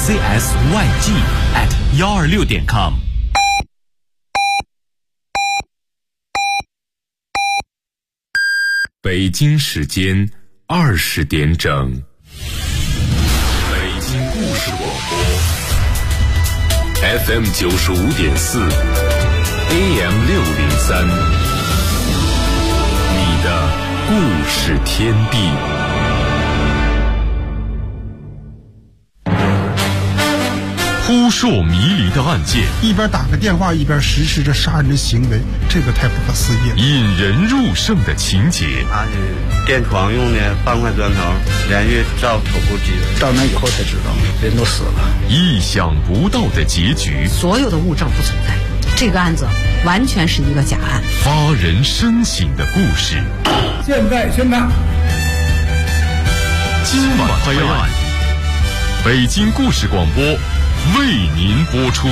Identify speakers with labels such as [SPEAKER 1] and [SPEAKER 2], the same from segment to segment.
[SPEAKER 1] CSYG@126.com。北京时间20点整。北京故事广播 FM 95.4 AM 603，你的故事天地。扑朔迷离的案件，
[SPEAKER 2] 一边打个电话一边实施着杀人的行为，这个太不可思议了。
[SPEAKER 1] 引人入胜的情节，
[SPEAKER 3] 他是垫床用的半块砖头，连续照头部击人，
[SPEAKER 2] 到那以后才知道人都死了。
[SPEAKER 1] 意想不到的结局，
[SPEAKER 4] 所有的物证不存在，这个案子完全是一个假案。
[SPEAKER 1] 发人深省的故事，
[SPEAKER 2] 现在宣判，
[SPEAKER 1] 今晚拍案，北京故事广播为您播出。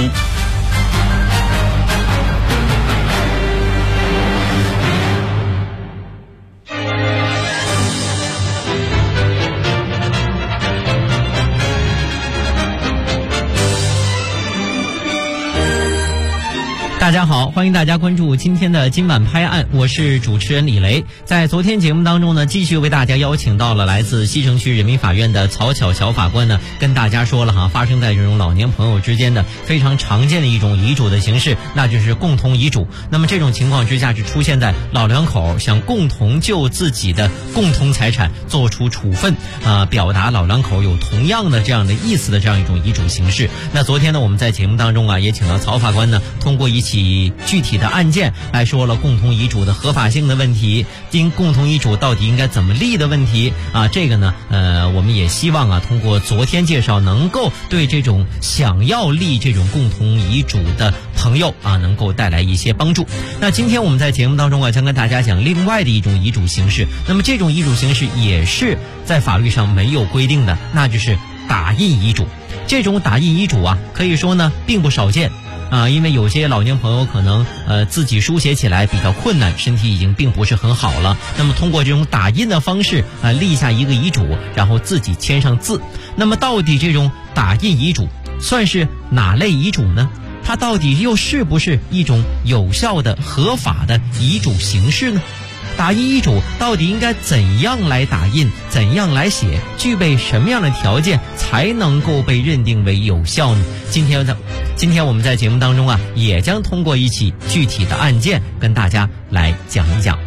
[SPEAKER 5] 大家好，欢迎大家关注今天的今晚拍案，我是主持人李雷。在昨天节目当中呢，继续为大家邀请到了来自西城区人民法院的曹巧乔法官呢，跟大家说了发生在这种老年朋友之间的非常常见的一种遗嘱的形式，那就是共同遗嘱。那么这种情况之下是出现在老两口想共同就自己的共同财产做出处分，表达老两口有同样的这样的意思的这样一种遗嘱形式。那昨天呢，我们在节目当中也请到曹法官呢，通过一起具体的案件来说了共同遗嘱的合法性的问题，共同遗嘱到底应该怎么立的问题这个呢我们也希望通过昨天介绍能够对这种想要立这种共同遗嘱的朋友能够带来一些帮助。那今天我们在节目当中将跟大家讲另外的一种遗嘱形式，那么这种遗嘱形式也是在法律上没有规定的，那就是打印遗嘱。这种打印遗嘱可以说呢并不少见因为有些老年朋友可能自己书写起来比较困难，身体已经并不是很好了，那么通过这种打印的方式立下一个遗嘱，然后自己签上字。那么到底这种打印遗嘱算是哪类遗嘱呢？它到底又是不是一种有效的合法的遗嘱形式呢？打印遗嘱到底应该怎样来打印，怎样来写，具备什么样的条件才能够被认定为有效呢？今天我们在节目当中也将通过一起具体的案件跟大家来讲一讲。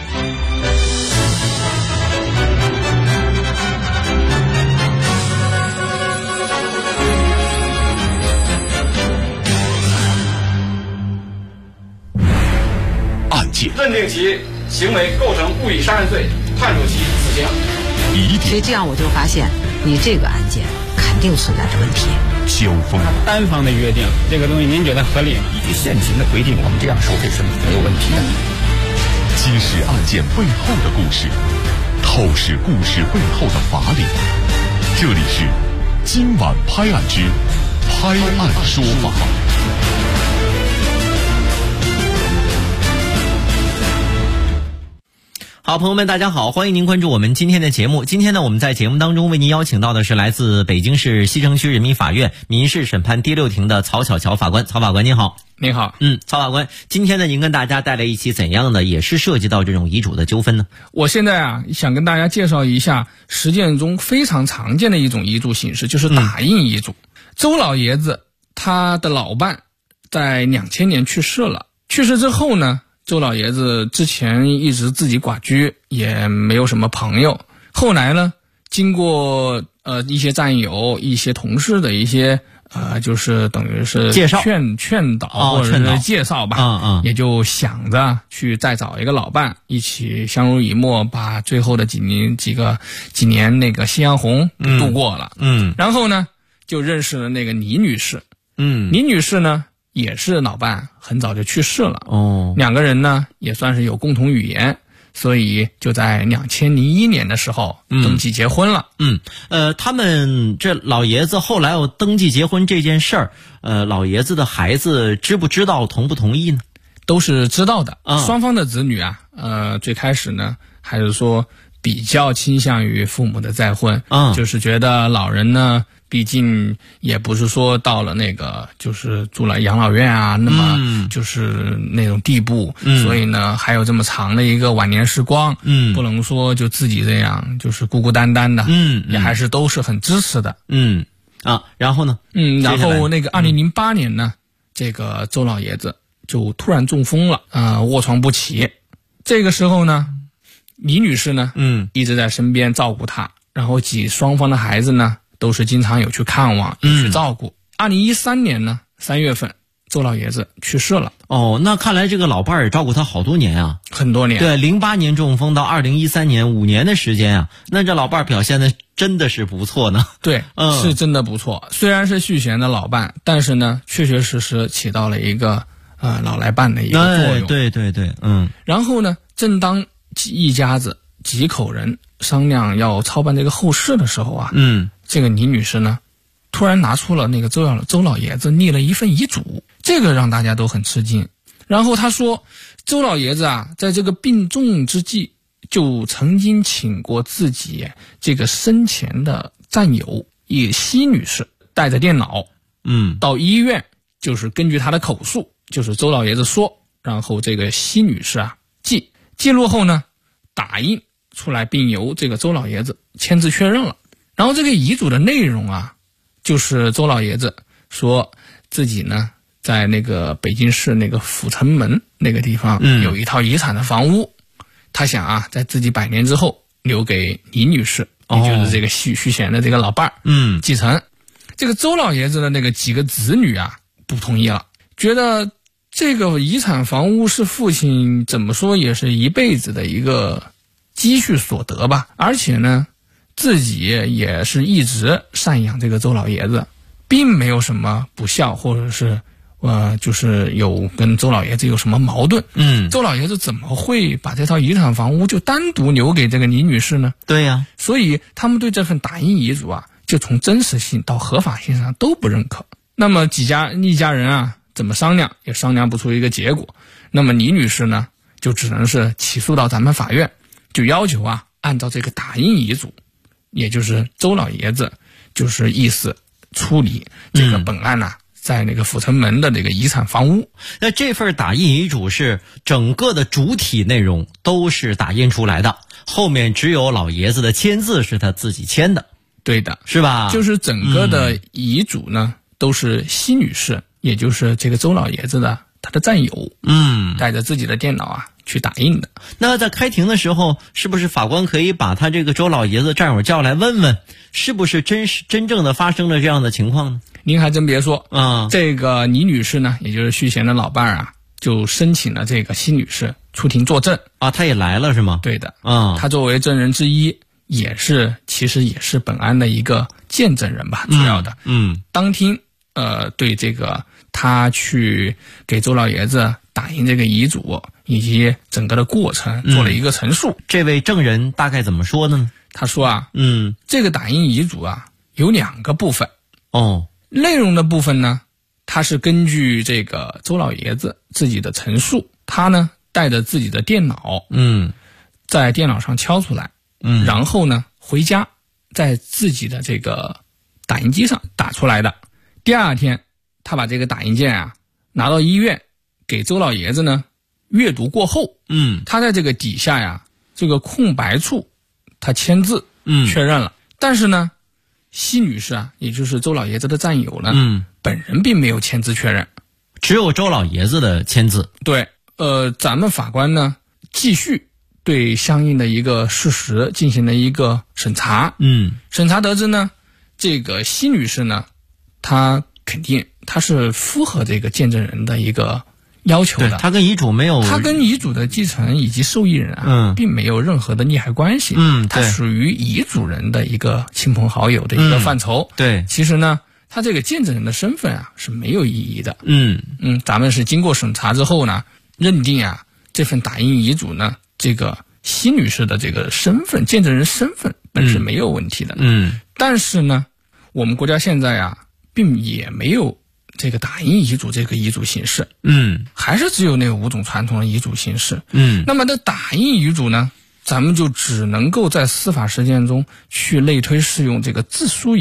[SPEAKER 1] 案件
[SPEAKER 6] 认定其行为构成故意杀人罪，判处其死刑。
[SPEAKER 4] 所以这样我就发现你这个案件肯定存在着问题。
[SPEAKER 1] 交锋
[SPEAKER 7] 单方的约定这个东西您觉得合理吗？
[SPEAKER 8] 依据现行的规定，我们这样收费是没有问题的。
[SPEAKER 1] 揭示案件背后的故事，透视故事背后的法理。这里是今晚拍案之拍案说法。
[SPEAKER 5] 好，朋友们大家好，欢迎您关注我们今天的节目。今天呢，我们在节目当中为您邀请到的是来自北京市西城区人民法院民事审判第6庭的曹巧乔法官。曹法官您好。
[SPEAKER 7] 您好。
[SPEAKER 5] 曹法官，今天呢您跟大家带来一起怎样的也是涉及到这种遗嘱的纠纷呢？
[SPEAKER 7] 我现在想跟大家介绍一下实践中非常常见的一种遗嘱形式，就是打印遗嘱。周老爷子他的老伴在2000年去世了，去世之后呢，周老爷子之前一直自己寡居，也没有什么朋友。后来呢，经过一些战友、一些同事的一些就是等于是
[SPEAKER 5] 介绍、
[SPEAKER 7] 劝导或者是介绍吧，也就想着去再找一个老伴，一起相濡以沫，把最后的几年那个夕阳红度过了。然后呢，就认识了那个倪女士。倪女士呢，也是老伴很早就去世了。两个人呢也算是有共同语言，所以就在2001年的时候登记结婚了。
[SPEAKER 5] 他们这老爷子后来要登记结婚这件事儿，老爷子的孩子知不知道，同不同意呢？
[SPEAKER 7] 都是知道的。双方的子女最开始呢还是说比较倾向于父母的再婚，就是觉得老人呢毕竟也不是说到了那个就是住了养老院啊，那么就是那种地步，所以呢还有这么长的一个晚年时光，不能说就自己这样就是孤孤单单的，也还是都是很支持的，
[SPEAKER 5] 然后呢，
[SPEAKER 7] 然后那个2008年呢，这个周老爷子就突然中风了，卧床不起，这个时候呢，李女士呢，一直在身边照顾他，然后双方的孩子呢。都是经常有去看望，有去照顾。2013年呢3月份，周老爷子去世了。
[SPEAKER 5] 那看来这个老伴儿也照顾他好多年啊，
[SPEAKER 7] 很多年。
[SPEAKER 5] 对，08年中风到2013年5年的时间啊，那这老伴儿表现的真的是不错呢。
[SPEAKER 7] 对，是真的不错。虽然是续弦的老伴，但是呢，确确实实起到了一个老来伴的一个作用。
[SPEAKER 5] 对，
[SPEAKER 7] 然后呢，正当一家子几口人商量要操办这个后事的时候啊，这个倪女士呢，突然拿出了那个周老爷子立了一份遗嘱，这个让大家都很吃惊。然后他说，周老爷子啊，在这个病重之际，就曾经请过自己这个生前的战友奚女士带着电脑，到医院，就是根据他的口述，就是周老爷子说，然后这个奚女士啊记录后呢，打印出来，并由这个周老爷子签字确认了。然后这个遗嘱的内容啊，就是周老爷子说自己呢，在那个北京市那个阜成门那个地方有一套遗产的房屋，他想啊，在自己100年之后留给倪女士，也就是这个续弦的这个老伴儿，继承。这个周老爷子的那个几个子女啊，不同意了，觉得这个遗产房屋是父亲怎么说也是一辈子的一个积蓄所得吧，而且呢，自己也是一直赡养这个周老爷子，并没有什么不孝，或者是就是有跟周老爷子有什么矛盾。周老爷子怎么会把这套遗产房屋就单独留给这个倪女士呢？
[SPEAKER 5] 对呀，
[SPEAKER 7] 所以他们对这份打印遗嘱啊，就从真实性到合法性上都不认可。那么一家人啊，怎么商量也商量不出一个结果。那么倪女士呢，就只能是起诉到咱们法院，就要求啊，按照这个打印遗嘱，也就是周老爷子就是意思处理这个本案在那个阜成门的这个遗产房屋。
[SPEAKER 5] 那这份打印遗嘱是整个的主体内容都是打印出来的，后面只有老爷子的签字是他自己签的。
[SPEAKER 7] 对的，
[SPEAKER 5] 是吧？
[SPEAKER 7] 就是整个的遗嘱呢，都是奚女士，也就是这个周老爷子的他的战友，带着自己的电脑去打印的。
[SPEAKER 5] 那在开庭的时候，是不是法官可以把他这个周老爷子战友叫来问问，是不是真正的发生了这样的情况呢？
[SPEAKER 7] 您还真别说，这个倪女士呢，也就是续弦的老伴儿就申请了这个奚女士出庭作证
[SPEAKER 5] 她也来了是吗？
[SPEAKER 7] 对的，她作为证人之一，其实也是本案的一个见证人吧，主要的。当庭对这个他去给周老爷子打印这个遗嘱以及整个的过程做了一个陈述。
[SPEAKER 5] 这位证人大概怎么说的呢？
[SPEAKER 7] 他说这个打印遗嘱有2个部分。内容的部分呢，他是根据这个周老爷子自己的陈述，他呢带着自己的电脑，在电脑上敲出来，然后呢回家在自己的这个打印机上打出来的。第2天，他把这个打印件拿到医院给周老爷子呢阅读过后，他在这个底下这个空白处他签字确认了。但是呢，奚女士也就是周老爷子的战友呢，本人并没有签字确认，
[SPEAKER 5] 只有周老爷子的签字。
[SPEAKER 7] 对，咱们法官呢继续对相应的一个事实进行了一个审查。审查得知呢，这个奚女士呢，她肯定她是符合这个见证人的一个要求的。
[SPEAKER 5] 她跟遗嘱没有，
[SPEAKER 7] 她跟遗嘱的继承以及受益人并没有任何的利害关系。她属于遗嘱人的一个亲朋好友的一个范畴。
[SPEAKER 5] 对，
[SPEAKER 7] 其实呢，她这个见证人的身份是没有意义的。咱们是经过审查之后呢，认定这份打印遗嘱呢，这个奚女士的这个身份，见证人身份本是没有问题的。但是呢，我们国家现在并也没有这个打印遗嘱这个遗嘱形式，还是只有那个5种传统的遗嘱形式。那么这打印遗嘱呢，咱们就只能够在司法实践中去类推适用这个自书遗嘱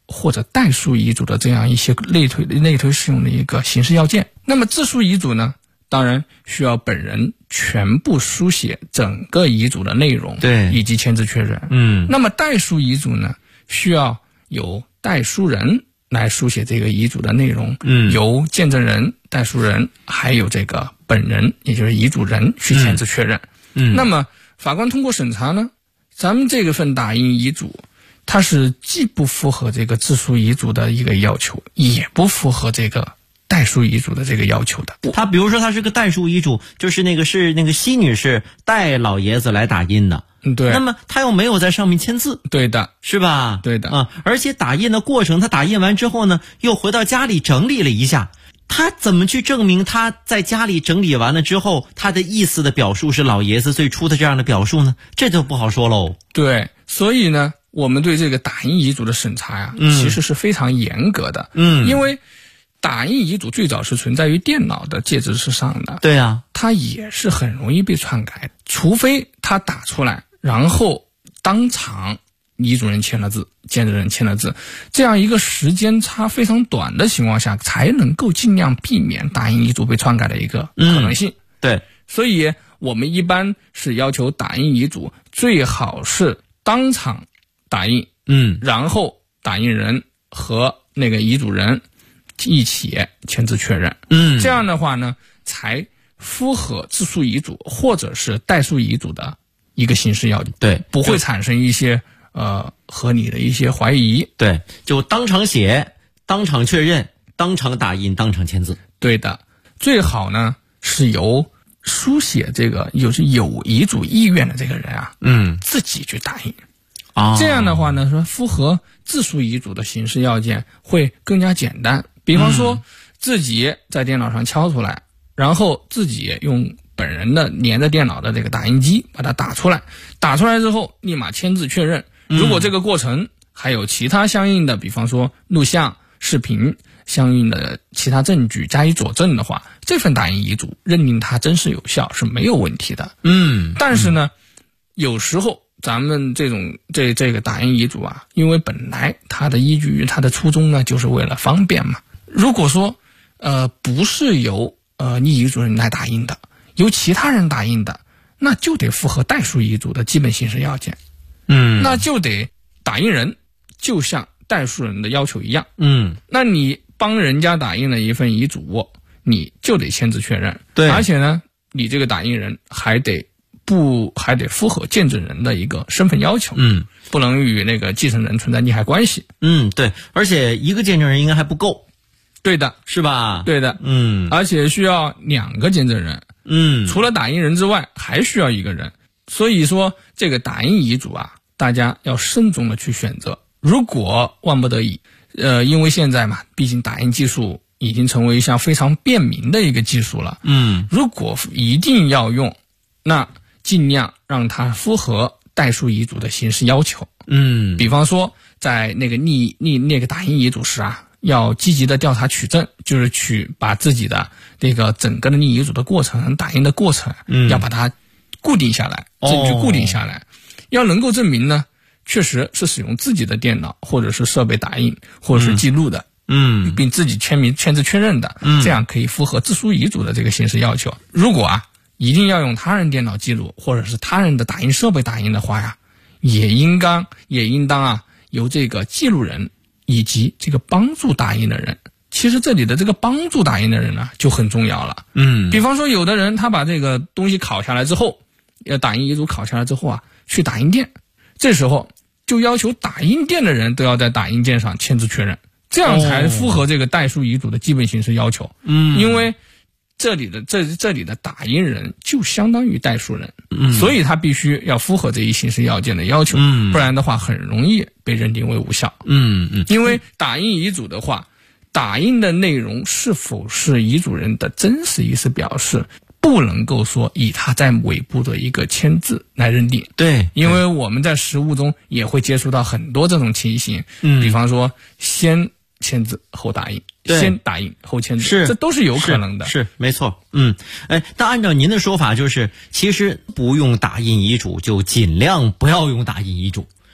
[SPEAKER 7] 或者代书遗嘱的这样一些类推适用的一个形式要件。那么自书遗嘱呢，当然需要本人全部书写整个遗嘱的内容，
[SPEAKER 5] 对，
[SPEAKER 7] 以及签字确认。那么代书遗嘱呢，需要有代书人来书写这个遗嘱的内容，由见证人、代书人还有这个本人，也就是遗嘱人去签字确认。那么法官通过审查呢，咱们这份打印遗嘱，它是既不符合这个自书遗嘱的一个要求，也不符合这个代书遗嘱的这个要求的。
[SPEAKER 5] 他比如说他是个代书遗嘱，就是那个西女士代老爷子来打印的。
[SPEAKER 7] 对，
[SPEAKER 5] 那么他又没有在上面签字，
[SPEAKER 7] 对的，
[SPEAKER 5] 是吧？
[SPEAKER 7] 对的
[SPEAKER 5] 啊，而且打印的过程，他打印完之后呢，又回到家里整理了一下，他怎么去证明他在家里整理完了之后，他的意思的表述是老爷子最初的这样的表述呢？这就不好说喽。
[SPEAKER 7] 对，所以呢，我们对这个打印遗嘱的审查呀，其实是非常严格的。因为打印遗嘱最早是存在于电脑的介质之上的，
[SPEAKER 5] 对啊，
[SPEAKER 7] 它也是很容易被篡改的，除非他打出来，然后当场遗嘱人签了字，见证人签了字，这样一个时间差非常短的情况下，才能够尽量避免打印遗嘱被篡改的一个可能性。
[SPEAKER 5] 对，
[SPEAKER 7] 所以我们一般是要求打印遗嘱最好是当场打印，然后打印人和那个遗嘱人一起签字确认，这样的话呢，才符合自书遗嘱或者是代书遗嘱的一个形式要件，
[SPEAKER 5] 对，
[SPEAKER 7] 不会产生一些合理的一些怀疑，
[SPEAKER 5] 对，就当场写，当场确认，当场打印，当场签字，
[SPEAKER 7] 对的，最好呢是由书写这个有遗嘱意愿的这个人啊，自己去打印。这样的话呢，说符合自书遗嘱的形式要件会更加简单。比方说，自己在电脑上敲出来，然后自己用本人的连着电脑的这个打印机把它打出来，打出来之后立马签字确认。如果这个过程还有其他相应的，比方说录像、视频相应的其他证据加以佐证的话，这份打印遗嘱认定它真实有效是没有问题的。但是呢，有时候咱们这个打印遗嘱啊，因为本来它的依据它的初衷呢，就是为了方便嘛。如果说不是由你遗嘱人来打印的，由其他人打印的，那就得符合代书遗嘱的基本形式要件。那就得打印人就像代书人的要求一样。那你帮人家打印了一份遗嘱，你就得签字确认。
[SPEAKER 5] 对，
[SPEAKER 7] 而且呢，你这个打印人还得符合见证人的一个身份要求，不能与那个继承人存在利害关系。
[SPEAKER 5] 对，而且一个见证人应该还不够。
[SPEAKER 7] 对的，
[SPEAKER 5] 是吧？
[SPEAKER 7] 对的，而且需要2个见证人，除了打印人之外，还需要1个人。所以说，这个打印遗嘱啊，大家要慎重的去选择。如果万不得已，因为现在嘛，毕竟打印技术已经成为一项非常便民的一个技术了。如果一定要用，那尽量让它符合代书遗嘱的形式要求。比方说，在那个打印遗嘱时啊，要积极的调查取证，就是把自己的这个整个的拟遗嘱的过程、打印的过程，要把它固定下来，证据固定下来，要能够证明呢，确实是使用自己的电脑或者是设备打印或者是记录的，并自己签字确认的，这样可以符合自书遗嘱的这个形式要求。如果一定要用他人电脑记录或者是他人的打印设备打印的话呀，也应当由这个记录人以及这个帮助打印的人。其实这里的这个帮助打印的人呢就很重要了。比方说有的人他把这个东西拷下来之后，打印遗嘱拷下来之后去打印店，这时候就要求打印店的人都要在打印件上签字确认，这样才符合这个代书遗嘱的基本形式要求。因为这里的打印人就相当于代书人，所以他必须要符合这一形式要件的要求，不然的话很容易被认定为无效。因为打印遗嘱的话，打印的内容是否是遗嘱人的真实意思表示，不能够说以他在尾部的一个签字来认定。
[SPEAKER 5] 对，
[SPEAKER 7] 因为我们在实务中也会接触到很多这种情形，比方说先签字后打印，先打印后签字，这都是有可能的。
[SPEAKER 5] 是没错。但按照您的说法，就是其实不用打印遗嘱就尽量不要用打印遗嘱。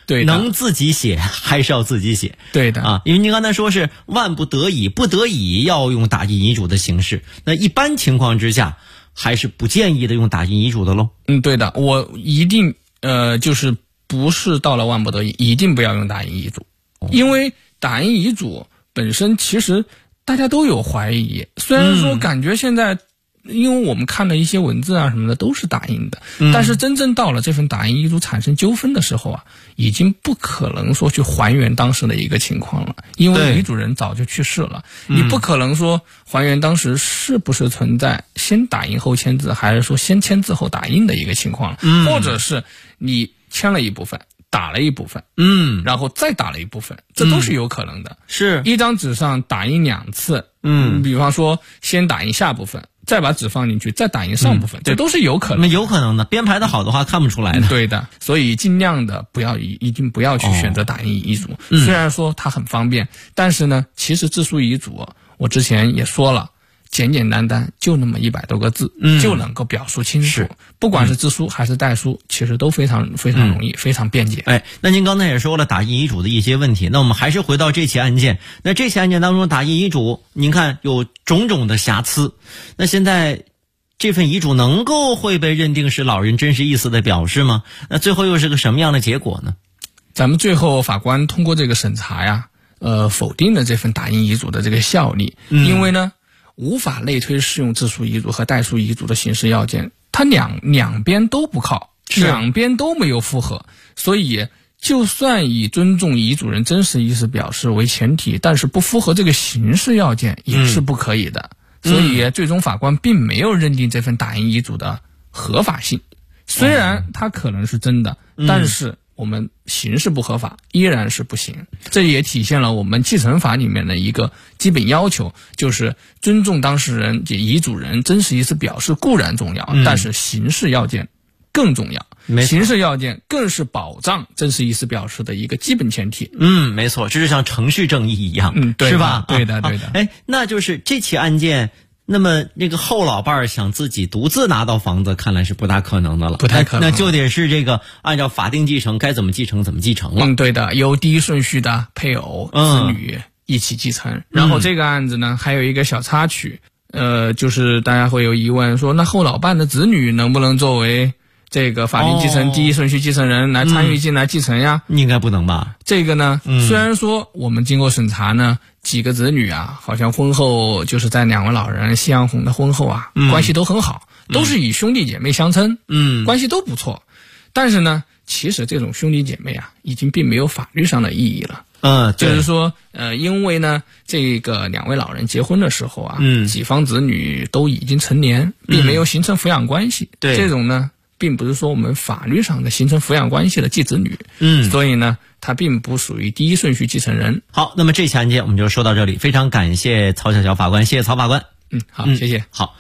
[SPEAKER 7] 对，
[SPEAKER 5] 能自己写还是要自己写。
[SPEAKER 7] 对的
[SPEAKER 5] 啊，因为您刚才说是万不得已要用打印遗嘱的形式，那一般情况之下还是不建议的用打印遗嘱的喽。
[SPEAKER 7] 对的，我一定就是不是到了万不得已一定不要用打印遗嘱，因为打印遗嘱本身其实大家都有怀疑，虽然说感觉现在因为我们看了一些文字啊什么的都是打印的，但是真正到了这份打印遗嘱产生纠纷的时候啊，已经不可能说去还原当时的一个情况了，因为遗嘱人早就去世了，你不可能说还原当时是不是存在先打印后签字，还是说先签字后打印的一个情况了，或者是你签了一部分打了一部分，然后再打了一部分，这都是有可能的。
[SPEAKER 5] 是
[SPEAKER 7] 一张纸上打印2次，比方说先打印下部分，再把纸放进去，再打印上部分，这都是有可能的。
[SPEAKER 5] 有可能的，编排的好的话看不出来的。
[SPEAKER 7] 对的，所以尽量的一定不要去选择打印遗嘱。虽然说它很方便，但是呢，其实自书遗嘱，我之前也说了。简简单单就那么100多个字，就能够表述清楚。不管是自书还是代书，其实都非常非常容易，非常便捷。
[SPEAKER 5] 那您刚才也说了打印遗嘱的一些问题，那我们还是回到这起案件。那这起案件当中，打印遗嘱，您看有种种的瑕疵。那现在这份遗嘱能够会被认定是老人真实意思的表示吗？那最后又是个什么样的结果呢？
[SPEAKER 7] 咱们最后法官通过这个审查呀，否定了这份打印遗嘱的这个效力，因为呢。无法类推适用自书遗嘱和代书遗嘱的形式要件，它两边都不靠，两边都没有符合，所以就算以尊重遗嘱人真实意思表示为前提，但是不符合这个形式要件也是不可以的。所以最终法官并没有认定这份打印遗嘱的合法性，虽然它可能是真的，但是我们形式不合法依然是不行。这也体现了我们继承法里面的一个基本要求，就是尊重当事人及遗嘱人真实意思表示固然重要，但是形式要件更重要。形式要件更是保障真实意思表示的一个基本前提。
[SPEAKER 5] 没错，这就像程序正义一样，
[SPEAKER 7] 是
[SPEAKER 5] 吧？
[SPEAKER 7] 对的。
[SPEAKER 5] 那就是这起案件。那么那个后老伴儿想自己独自拿到房子，看来是不大可能的了。
[SPEAKER 7] 不太可能，
[SPEAKER 5] 那就得是这个按照法定继承该怎么继承怎么继承了。
[SPEAKER 7] 对的，由第一顺序的配偶、子女一起继承。然后这个案子呢，还有一个小插曲，就是大家会有疑问说，那后老伴的子女能不能作为这个法定继承第一顺序继承人来参与进来继承呀？
[SPEAKER 5] 应该不能吧？
[SPEAKER 7] 这个呢，虽然说我们经过审查呢，几个子女啊，好像婚后就是在2位老人夕阳红的婚后啊，关系都很好，都是以兄弟姐妹相称，关系都不错。但是呢，其实这种兄弟姐妹啊，已经并没有法律上的意义了。就是说，因为呢，这个2位老人结婚的时候啊，几方子女都已经成年，并没有形成抚养关系。这种呢，并不是说我们法律上的形成抚养关系的继子女。所以呢，他并不属于第一顺序继承人。
[SPEAKER 5] 好，那么这起案件我们就说到这里，非常感谢曹小小法官，谢谢曹法官。
[SPEAKER 7] 好，谢谢。
[SPEAKER 5] 好。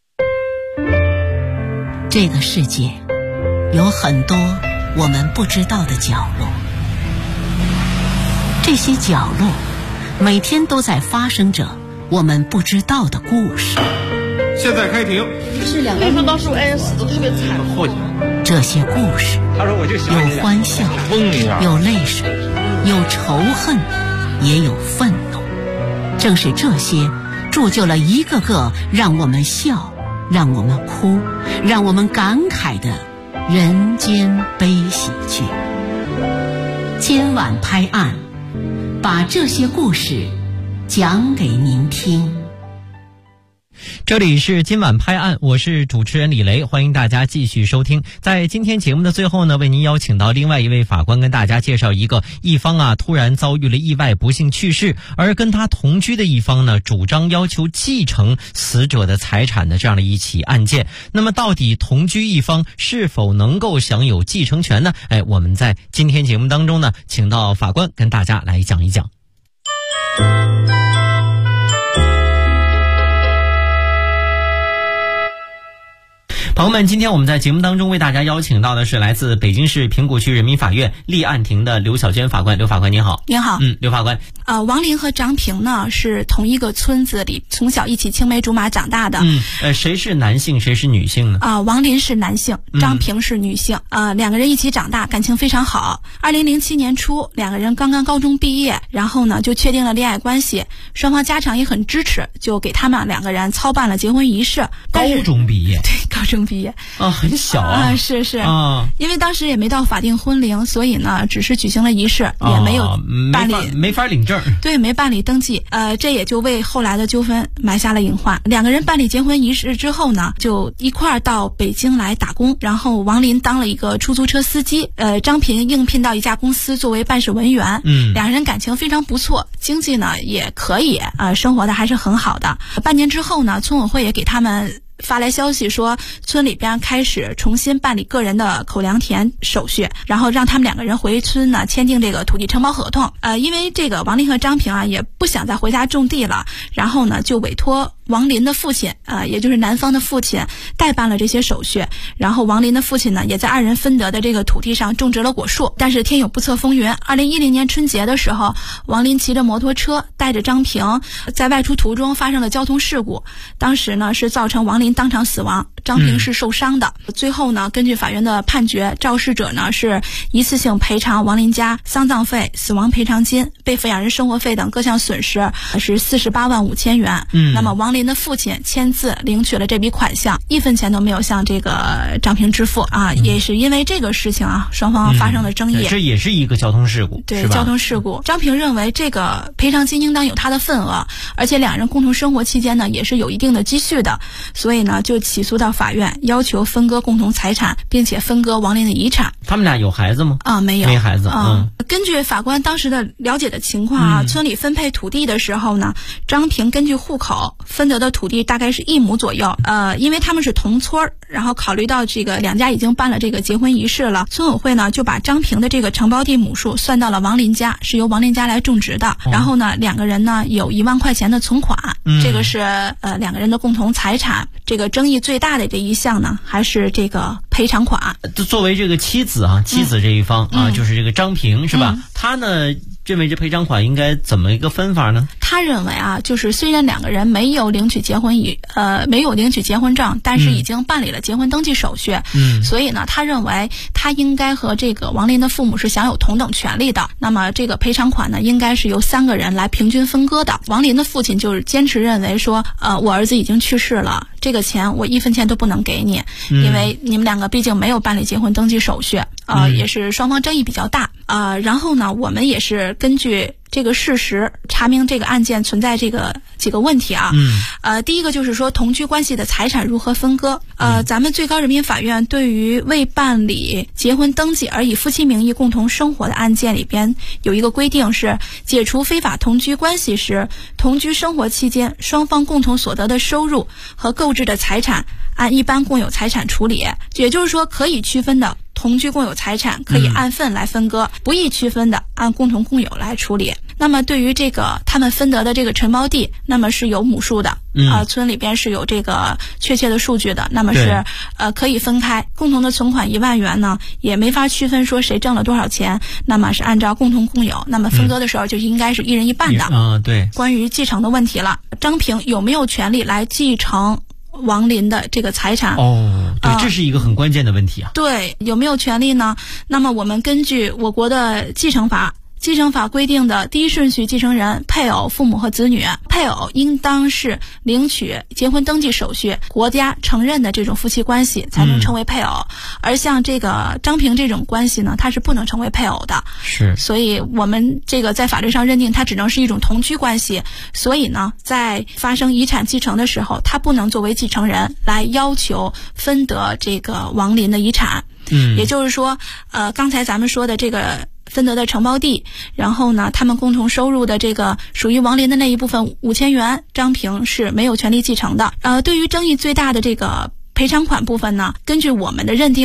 [SPEAKER 9] 这个世界有很多我们不知道的角落，这些角落每天都在发生着我们不知道的故事。
[SPEAKER 6] 现在开庭。
[SPEAKER 10] 是2个人当时死得特别惨。
[SPEAKER 9] 这些故事有欢笑，有泪水，有仇恨，也有愤怒。正是这些铸就了一个个让我们笑，让我们哭，让我们感慨的人间悲喜剧。今晚拍案，把这些故事讲给您听。
[SPEAKER 5] 这里是今晚拍案，我是主持人李雷，欢迎大家继续收听。在今天节目的最后呢，为您邀请到另外一位法官跟大家介绍一个一方啊突然遭遇了意外不幸去世，而跟他同居的一方呢主张要求继承死者的财产的这样的一起案件。那么到底同居一方是否能够享有继承权呢？我们在今天节目当中呢，请到法官跟大家来讲一讲。 朋友们，今天我们在节目当中为大家邀请到的是来自北京市平谷区人民法院立案庭的刘小娟法官。刘法官您好。
[SPEAKER 11] 您好。
[SPEAKER 5] 刘法官。
[SPEAKER 11] 王林和张平呢是同一个村子里从小一起青梅竹马长大的。
[SPEAKER 5] 谁是男性谁是女性呢？
[SPEAKER 11] 王林是男性，张平是女性。两个人一起长大，感情非常好。2007年初，两个人刚刚高中毕业，然后呢就确定了恋爱关系，双方家长也很支持，就给他们两个人操办了结婚仪式。
[SPEAKER 5] 高中毕业？
[SPEAKER 11] 对，高中毕业。
[SPEAKER 5] 很小啊。
[SPEAKER 11] 是。因为当时也没到法定婚龄，所以呢只是举行了仪式，也没有办理，
[SPEAKER 5] 没法领证。
[SPEAKER 11] 对，没办理登记。这也就为后来的纠纷埋下了隐患。两个人办理结婚仪式之后呢，就一块儿到北京来打工。然后王林当了一个出租车司机，张平应聘到一家公司作为办事文员。两人感情非常不错，经济呢也可以，生活的还是很好的。半年之后呢，村委会也给他们发来消息说，村里边开始重新办理个人的口粮田手续，然后让他们两个人回村呢签订这个土地承包合同。因为这个王林和张平也不想再回家种地了，然后呢就委托王林的父亲，也就是男方的父亲代办了这些手续。然后王林的父亲呢也在二人分得的这个土地上种植了果树。但是天有不测风云，2010年春节的时候，王林骑着摩托车带着张平在外出途中发生了交通事故，当时呢是造成王林当场死亡，张平是受伤的。最后呢，根据法院的判决，肇事者呢是一次性赔偿王林家丧葬费、死亡赔偿金、被抚养人生活费等各项损失是48万5千元。那么王林的父亲签字领取了这笔款项，1分钱都没有向这个张平支付也是因为这个事情双方发生了争议。
[SPEAKER 5] 这也是一个交通事故。
[SPEAKER 11] 对，交通事故。张平认为这个赔偿金应当有他的份额，而且两人共同生活期间呢也是有一定的积蓄的，所以呢就起诉到法院，要求分割共同财产，并且分割王林的遗产。
[SPEAKER 5] 他们俩有孩子吗？
[SPEAKER 11] 没有，
[SPEAKER 5] 没孩子。
[SPEAKER 11] 根据法官当时的了解的情况村里分配土地的时候呢，张平根据户口分得的土地大概是1亩左右。因为他们是同村，然后考虑到这个两家已经办了这个结婚仪式了，村委会呢就把张平的这个承包地亩数算到了王林家，是由王林家来种植的。然后呢，两个人呢有1万块钱的存款，这个是两个人的共同财产。这个争议最大的这一项呢，还是这个赔偿款。
[SPEAKER 5] 作为这个妻子这一方就是这个张平是吧？他呢认为这赔偿款应该怎么一个分法呢？
[SPEAKER 11] 他认为就是虽然两个人没有领取结婚证，但是已经办理了结婚登记手续。所以呢，他认为他应该和这个王林的父母是享有同等权利的。那么这个赔偿款呢，应该是由3个人来平均分割的。王林的父亲就是坚持认为说，我儿子已经去世了，这个钱我1分钱都不能给你，因为你们两个毕竟没有办理结婚登记手续。也是双方争议比较大。然后呢，我们也是根据这个事实查明这个案件存在这个几个问题第一个就是说同居关系的财产如何分割。咱们最高人民法院对于未办理结婚登记而以夫妻名义共同生活的案件里边有一个规定，是解除非法同居关系时，同居生活期间双方共同所得的收入和购置的财产按一般共有财产处理。也就是说，可以区分的同居共有财产可以按份来分割，不易区分的按共同共有来处理。那么对于这个他们分得的这个承包地，那么是有亩数的，村里边是有这个确切的数据的，那么是可以分开。共同的存款1万元呢，也没法区分说谁挣了多少钱，那么是按照共同共有，那么分割的时候就应该是1人1半的。
[SPEAKER 5] 对。
[SPEAKER 11] 关于继承的问题了，张平有没有权利来继承王林的这个财产？
[SPEAKER 5] 对，这是一个很关键的问题
[SPEAKER 11] 对，有没有权利呢？那么我们根据我国的继承法规定的第一顺序继承人配偶、父母和子女，配偶应当是领取结婚登记手续，国家承认的这种夫妻关系才能成为配偶。而像这个张平这种关系呢，它是不能成为配偶的。
[SPEAKER 5] 是。
[SPEAKER 11] 所以我们这个在法律上认定它只能是一种同居关系。所以呢，在发生遗产继承的时候，它不能作为继承人来要求分得这个王林的遗产。也就是说，刚才咱们说的这个分得的承包地，然后呢，他们共同收入的这个属于王林的那一部分5000元，张平是没有权利继承的。对于争议最大的这个赔偿款部分呢，根据我们的认定呢，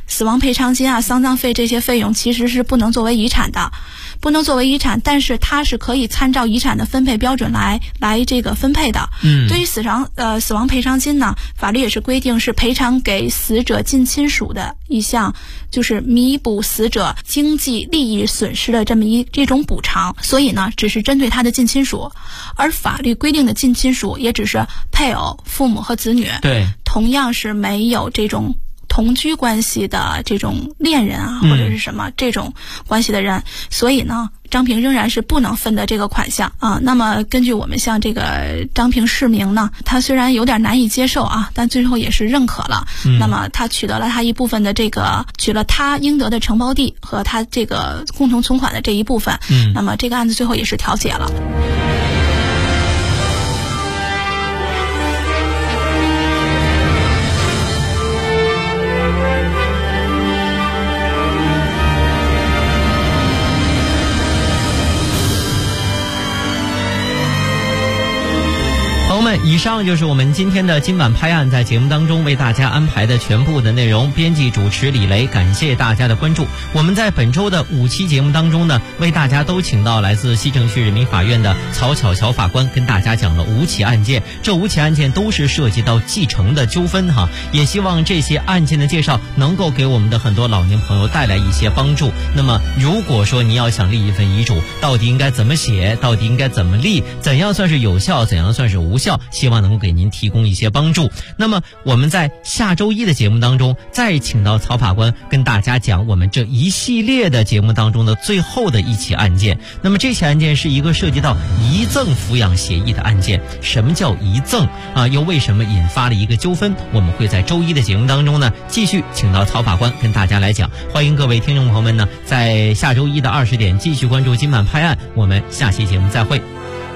[SPEAKER 11] 死亡赔偿金啊、丧葬费这些费用其实是不能作为遗产的，但是它是可以参照遗产的分配标准来这个分配的。对于死亡赔偿金呢，法律也是规定是赔偿给死者近亲属的一项，就是弥补死者经济利益损失的这种补偿，所以呢，只是针对他的近亲属，而法律规定的近亲属也只是配偶、父母和子女，
[SPEAKER 5] 对，
[SPEAKER 11] 同样是没有这种同居关系的这种恋人啊，或者是什么这种关系的人，所以呢，张平仍然是不能分的这个款项啊。那么根据我们像这个张平市民呢，他虽然有点难以接受啊，但最后也是认可了。那么他取得了他一部分的取了他应得的承包地和他这个共同存款的这一部分。那么这个案子最后也是调解了。
[SPEAKER 5] 朋友们，以上就是我们今天的今晚拍案在节目当中为大家安排的全部的内容。编辑主持李雷，感谢大家的关注。我们在本周的5期节目当中呢，为大家都请到来自西城区人民法院的曹巧乔法官，跟大家讲了5起案件。这5起案件都是涉及到继承的纠纷哈，也希望这些案件的介绍能够给我们的很多老年朋友带来一些帮助。那么如果说你要想立一份遗嘱，到底应该怎么写，到底应该怎么立，怎样算是有效，怎样算是无效，希望能够给您提供一些帮助。那么我们在下周一的节目当中再请到曹法官跟大家讲我们这一系列的节目当中的最后的一起案件。那么这起案件是一个涉及到遗赠抚养协议的案件。什么叫遗赠啊？又为什么引发了一个纠纷？我们会在周一的节目当中呢继续请到曹法官跟大家来讲。欢迎各位听众朋友们呢在下周一的20点继续关注今晚拍案，我们下期节目再会。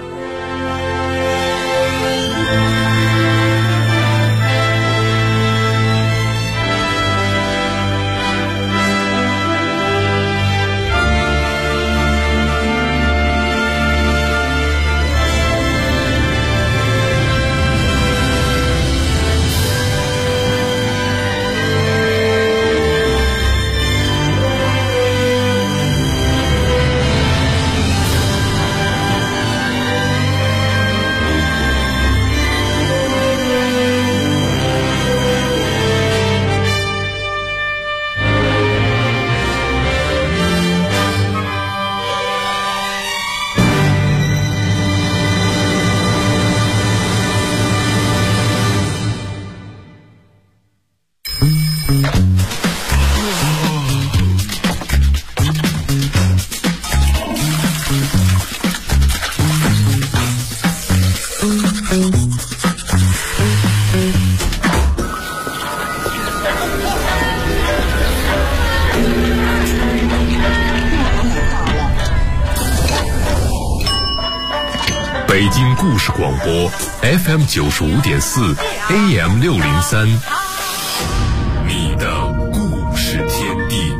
[SPEAKER 1] 北京故事广播 FM 95.4 AM 603，你的故事天地。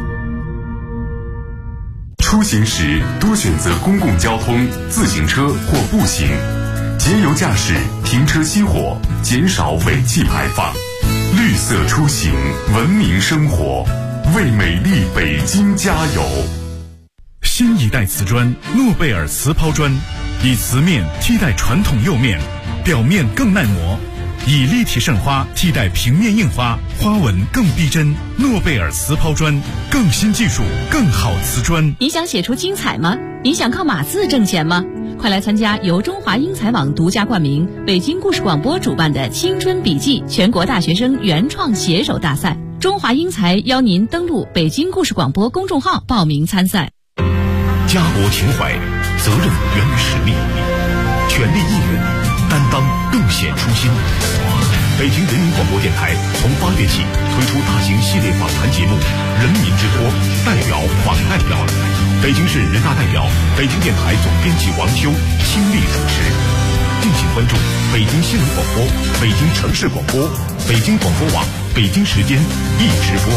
[SPEAKER 1] 出行时多选择公共交通、自行车或步行，节油驾驶，停车熄火，减少尾气排放。绿色出行，文明生活，为美丽北京加油。
[SPEAKER 12] 新一代瓷砖诺贝尔瓷抛砖，以瓷面替代传统釉面，表面更耐磨，以立体渗花替代平面印花，花纹更逼真。诺贝尔瓷抛砖，更新技术，更好瓷砖。
[SPEAKER 13] 你想写出精彩吗？你想靠码字挣钱吗？快来参加由中华英才网独家冠名、北京故事广播主办的青春笔记全国大学生原创写手大赛。中华英才邀您登录北京故事广播公众号报名参赛。
[SPEAKER 12] 家国情怀，责任源于实力，全力以赴，担当更显初心。北京人民广播电台从8月起推出大型系列访谈节目《人民之托》，代表访代表。北京市人大代表、北京电台总编辑王修倾力主持。敬请关注北京新闻广播、北京城市广播、北京广播网、北京时间一直播。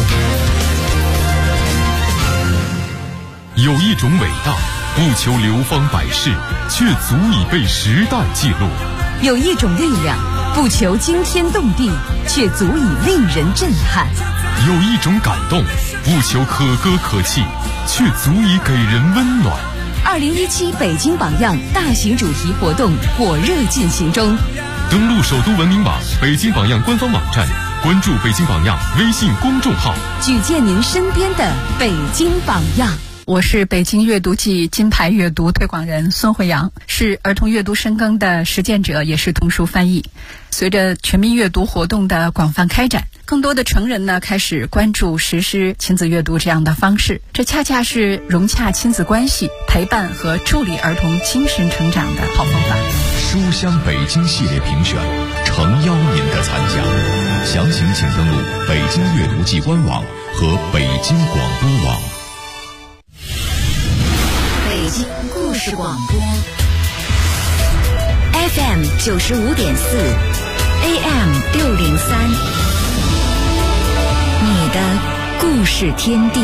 [SPEAKER 1] 有一种伟大，不求流芳百世，却足以被时代记录；
[SPEAKER 14] 有一种力量，不求惊天动地，却足以令人震撼；
[SPEAKER 1] 有一种感动，不求可歌可泣，却足以给人温暖。
[SPEAKER 13] 2017北京榜样大型主题活动火热进行中，
[SPEAKER 1] 登录首都文明网、北京榜样官方网站，关注北京榜样微信公众号，
[SPEAKER 13] 举荐您身边的北京榜样。
[SPEAKER 14] 我是北京阅读季金牌阅读推广人孙慧阳，是儿童阅读深耕的实践者，也是童书翻译。随着全民阅读活动的广泛开展，更多的成人呢开始关注实施亲子阅读这样的方式，这恰恰是融洽亲子关系、陪伴和助力儿童精神成长的好方法。
[SPEAKER 12] 书香北京系列评选，诚邀您的参加。详情请登录北京阅读季官网和北京广播网。
[SPEAKER 9] 北京故事广播 FM 95.4 AM 603，你的故事天地。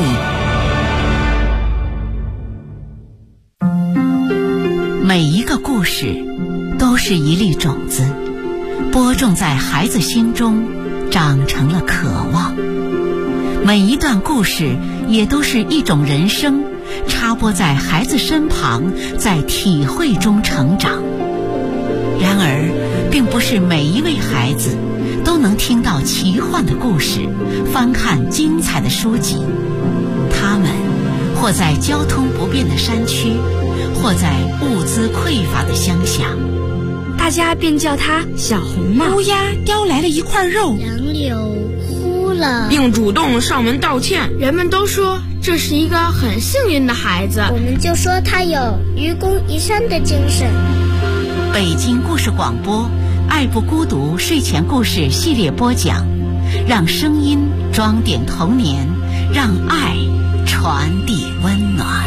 [SPEAKER 9] 每一个故事都是一粒种子，播种在孩子心中，长成了渴望。每一段故事也都是一种人生，插播在孩子身旁，在体会中成长。然而，并不是每一位孩子都能听到奇幻的故事，翻看精彩的书籍。他们或在交通不便的山区，或在物资匮乏的乡下，
[SPEAKER 15] 大家便叫他小红帽。
[SPEAKER 16] 乌鸦叼来了一块肉，
[SPEAKER 17] 杨柳哭了，
[SPEAKER 15] 并主动上门道歉。人们都说这是一个很幸运的孩子，
[SPEAKER 17] 我们就说他有愚公移山的精神。
[SPEAKER 9] 北京故事广播爱不孤独睡前故事系列播讲，让声音装点童年，让爱传递温暖。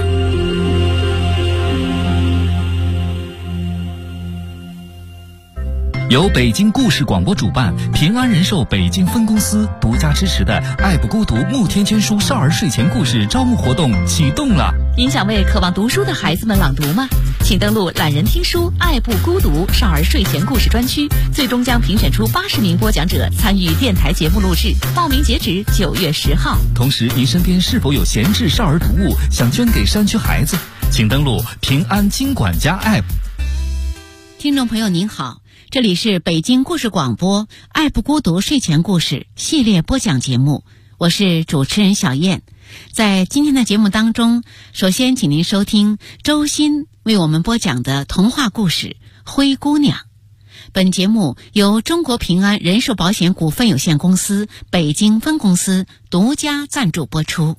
[SPEAKER 18] 由北京故事广播主办，平安人寿北京分公司独家支持的爱不孤独慕天圈书少儿睡前故事招募活动启动了。
[SPEAKER 13] 您想为渴望读书的孩子们朗读吗？请登录懒人听书爱不孤独少儿睡前故事专区，最终将评选出80名播讲者参与电台节目录制，报名截止9月10号。
[SPEAKER 18] 同时，您身边是否有闲置少儿读物想捐给山区孩子？请登录平安金管家 App。
[SPEAKER 9] 听众朋友您好，这里是北京故事广播爱不孤独睡前故事系列播讲节目，我是主持人小燕。在今天的节目当中，首先请您收听周鑫为我们播讲的童话故事《灰姑娘》。本节目由中国平安人寿保险股份有限公司北京分公司独家赞助播出。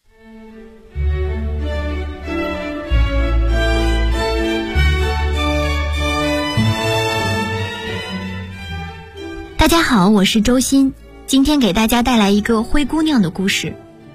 [SPEAKER 19] 大家好，我是周鑫，今天给大家带来一个灰姑娘的故事。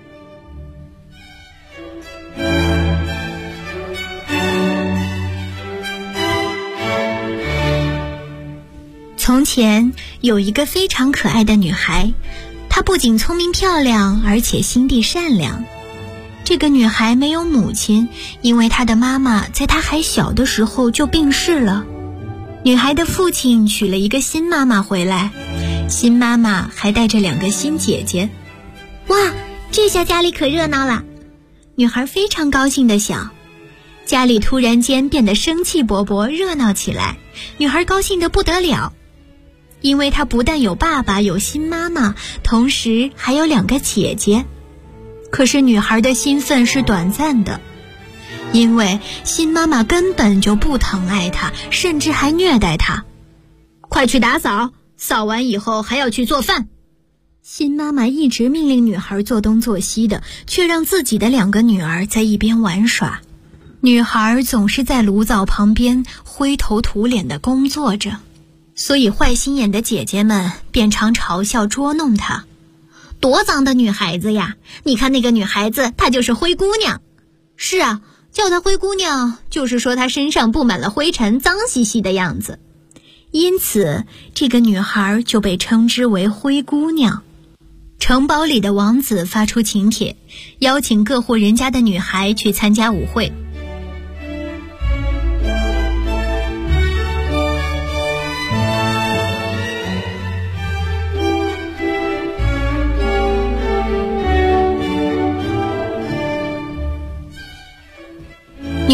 [SPEAKER 19] 从前有一个非常可爱的女孩，她不仅聪明漂亮，而且心地善良。这个女孩没有母亲，因为她的妈妈在她还小的时候就病逝了。女孩的父亲娶了一个新妈妈回来，新妈妈还带着2个新姐姐。哇，这下家里可热闹了！女孩非常高兴地想。家里突然间变得生气勃勃，热闹起来。女孩高兴得不得了，因为她不但有爸爸，有新妈妈，同时还有2个姐姐。可是女孩的兴奋是短暂的，因为新妈妈根本就不疼爱她，甚至还虐待她。快去打扫，扫完以后还要去做饭。新妈妈一直命令女孩做东做西的，却让自己的2个女儿在一边玩耍。女孩总是在炉灶旁边灰头土脸地工作着，所以坏心眼的姐姐们便常嘲笑捉弄她。多脏的女孩子呀，你看那个女孩子，她就是灰姑娘。是啊，叫她灰姑娘，就是说她身上布满了灰尘，脏兮兮的样子。因此，这个女孩就被称之为灰姑娘。城堡里的王子发出请帖，邀请各户人家的女孩去参加舞会。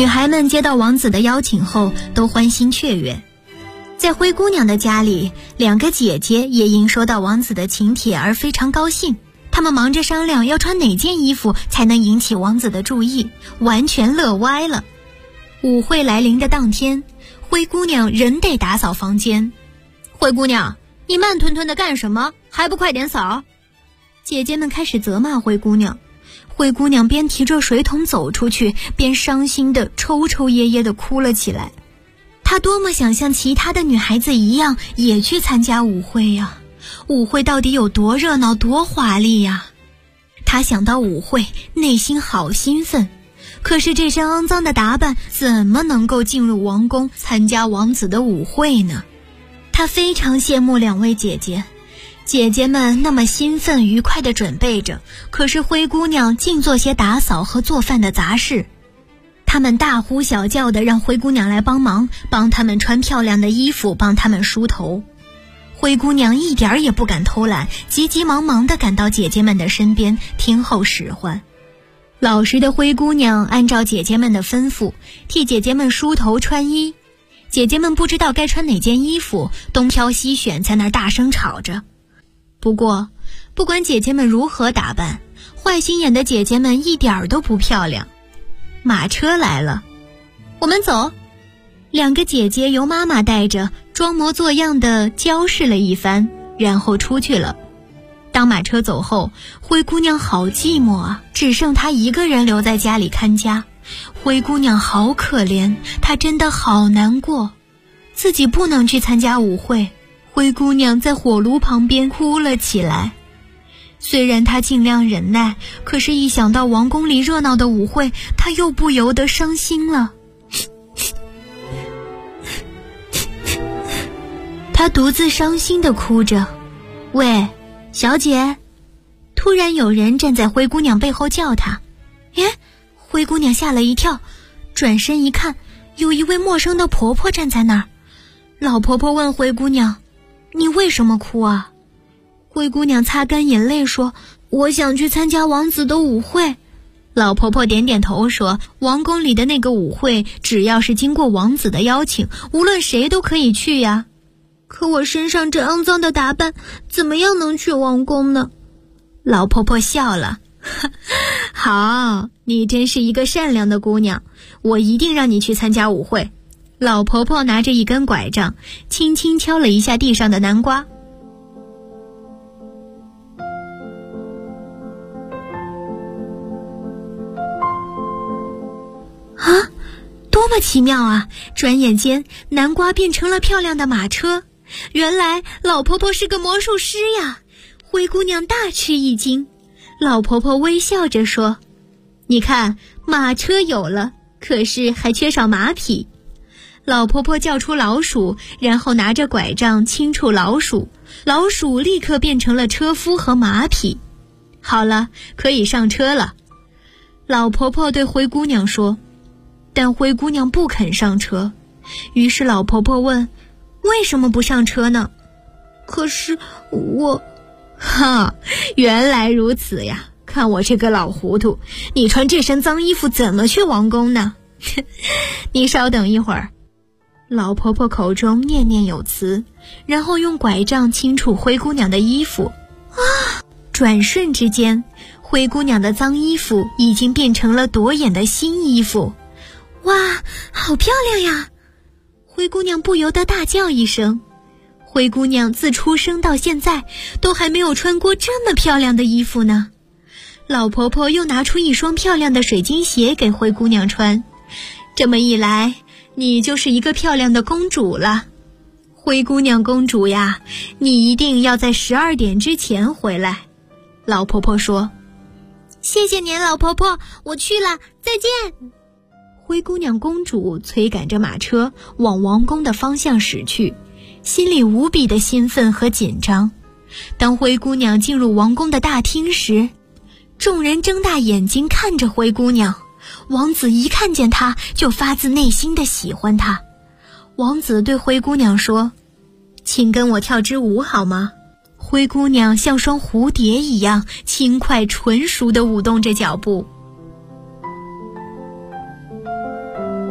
[SPEAKER 19] 女孩们接到王子的邀请后都欢欣雀跃。在灰姑娘的家里，2个姐姐也因收到王子的请帖而非常高兴。她们忙着商量要穿哪件衣服才能引起王子的注意，完全乐歪了。舞会来临的当天，灰姑娘仍得打扫房间。灰姑娘，你慢吞吞的干什么？还不快点扫！姐姐们开始责骂灰姑娘。灰姑娘边提着水桶走出去，边伤心的抽抽噎噎的哭了起来。她多么想像其他的女孩子一样也去参加舞会呀！舞会到底有多热闹多华丽呀！她想到舞会，内心好兴奋。可是这身肮脏的打扮怎么能够进入王宫参加王子的舞会呢？她非常羡慕2位姐姐，姐姐们那么兴奋愉快地准备着，可是灰姑娘净做些打扫和做饭的杂事。她们大呼小叫地让灰姑娘来帮忙，帮她们穿漂亮的衣服，帮她们梳头。灰姑娘一点儿也不敢偷懒，急急忙忙地赶到姐姐们的身边，听候使唤。老实的灰姑娘按照姐姐们的吩咐，替姐姐们梳头穿衣。姐姐们不知道该穿哪件衣服，东挑西选，在那儿大声吵着。不过，不管姐姐们如何打扮，坏心眼的姐姐们一点儿都不漂亮。马车来了，我们走。2个姐姐由妈妈带着，装模作样的交视了一番，然后出去了。当马车走后，灰姑娘好寂寞啊，只剩她一个人留在家里看家。灰姑娘好可怜，她真的好难过，自己不能去参加舞会。灰姑娘在火炉旁边哭了起来。虽然她尽量忍耐，可是一想到王宫里热闹的舞会，她又不由得伤心了。她独自伤心地哭着。喂，小姐！突然有人站在灰姑娘背后叫她。灰姑娘吓了一跳，转身一看，有一位陌生的婆婆站在那儿。老婆婆问灰姑娘：你为什么哭啊？灰姑娘擦干眼泪说：我想去参加王子的舞会。老婆婆点点头说：王宫里的那个舞会，只要是经过王子的邀请，无论谁都可以去呀。可我身上这肮脏的打扮，怎么样能去王宫呢？老婆婆笑了。好，你真是一个善良的姑娘，我一定让你去参加舞会。老婆婆拿着一根拐杖，轻轻敲了一下地上的南瓜。啊，多么奇妙啊！转眼间，南瓜变成了漂亮的马车。原来老婆婆是个魔术师呀！灰姑娘大吃一惊。老婆婆微笑着说：你看，马车有了，可是还缺少马匹。老婆婆叫出老鼠，然后拿着拐杖轻触老鼠，老鼠立刻变成了车夫和马匹。好了，可以上车了。老婆婆对灰姑娘说，但灰姑娘不肯上车。于是老婆婆问：为什么不上车呢？可是我……原来如此呀，看我这个老糊涂，你穿这身脏衣服怎么去王宫呢？你稍等一会儿。老婆婆口中念念有词，然后用拐杖轻触灰姑娘的衣服。转瞬之间，灰姑娘的脏衣服已经变成了夺眼的新衣服。哇，好漂亮呀！灰姑娘不由得大叫一声。灰姑娘自出生到现在都还没有穿过这么漂亮的衣服呢。老婆婆又拿出一双漂亮的水晶鞋给灰姑娘穿。这么一来，你就是一个漂亮的公主了。灰姑娘公主呀，你一定要在12点之前回来。老婆婆说。谢谢您，老婆婆，我去了，再见。灰姑娘公主催赶着马车往王宫的方向驶去，心里无比的兴奋和紧张。当灰姑娘进入王宫的大厅时，众人睁大眼睛看着灰姑娘。王子一看见她就发自内心的喜欢她。王子对灰姑娘说：请跟我跳支舞好吗？灰姑娘像双蝴蝶一样轻快纯熟地舞动着脚步。